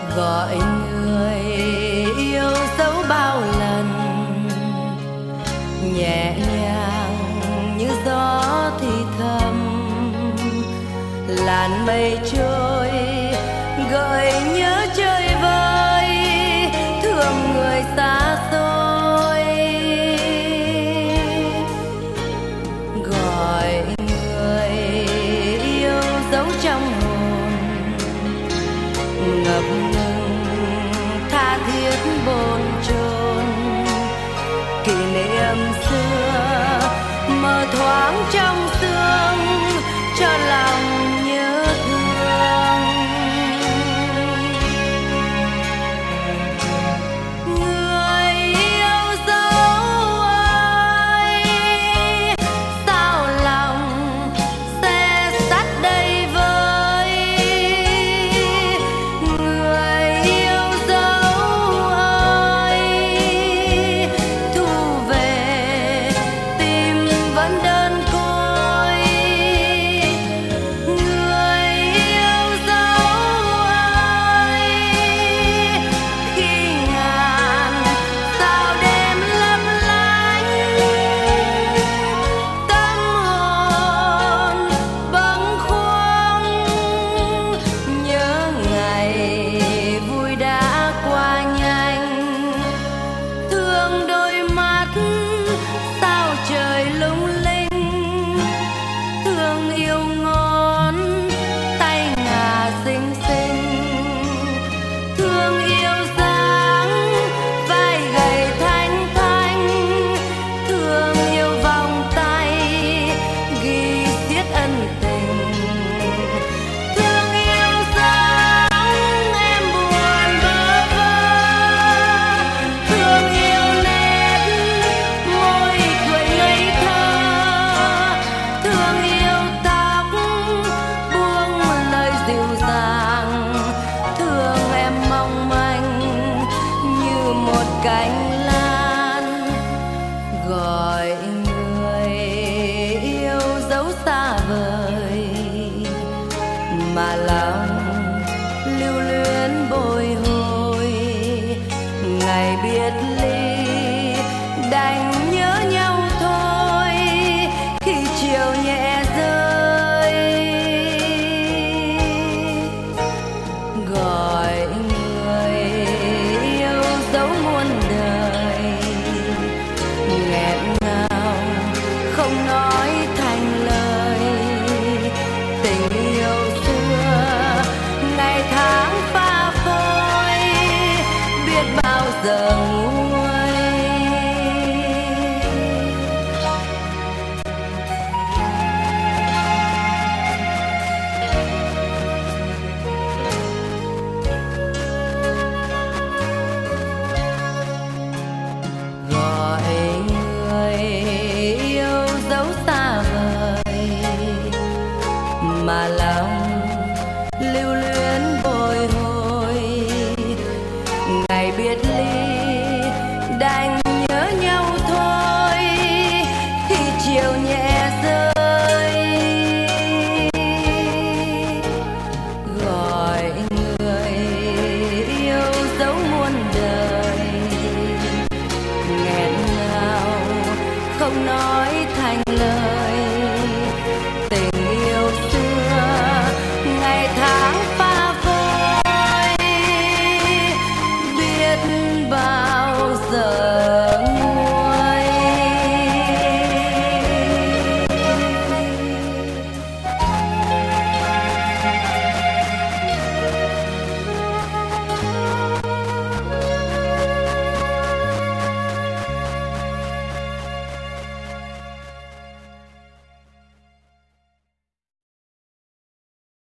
gọi người yêu dấu bao lần, nhẹ nhàng như gió thì thầm, làn mây trôi gợi nhớ chơi vơi, thương người xa xôi. Gọi người yêu dấu trong hồn, ngập ngừng tha thiết bồn chồn, kỷ niệm xưa mơ thoáng trong sương cho lòng nhớ thương. Người yêu dấu ơi, sao lòng xe sắt đây với. Người yêu dấu ơi, thu về tim vẫn đơn côi. Người yêu dấu ơi, khi ngàn sao đêm lấp lánh, tâm hồn bâng khuâng, nhớ ngày vui đã qua nhanh, thương đôi mắt sao trời lung linh, thương yêu ngón tay ngà xinh xinh, thương yêu dáng vai gầy thanh thanh, thương yêu vòng tay ghi xiết ân tình, thương yêu dáng em buồn bơ vơ, thương yêu nét môi cười ngây thơ, thương yêu tóc buông lời dịu dàng, thương em mong manh như một cánh lan. Gọi người yêu dấu xa vời, mà lòng lưu luyến bồi hồi, ngày biệt ly đành nhớ nhau thôi, khi chiều nhẹ rơi. Gọi người yêu dấu muôn đời, nghẹn ngào không nói thành lời, tình yêu xưa ngày tháng pha phôi, biết bao giờ nguôi. Gọi người yêu dấu xa vời, mà lòng lưu luyến bồi hồi, ngày biệt ly đành nhớ nhau thôi, khi chiều nhẹ rơi. Gọi người yêu dấu muôn đời, nghẹn ngào không nói thành lời,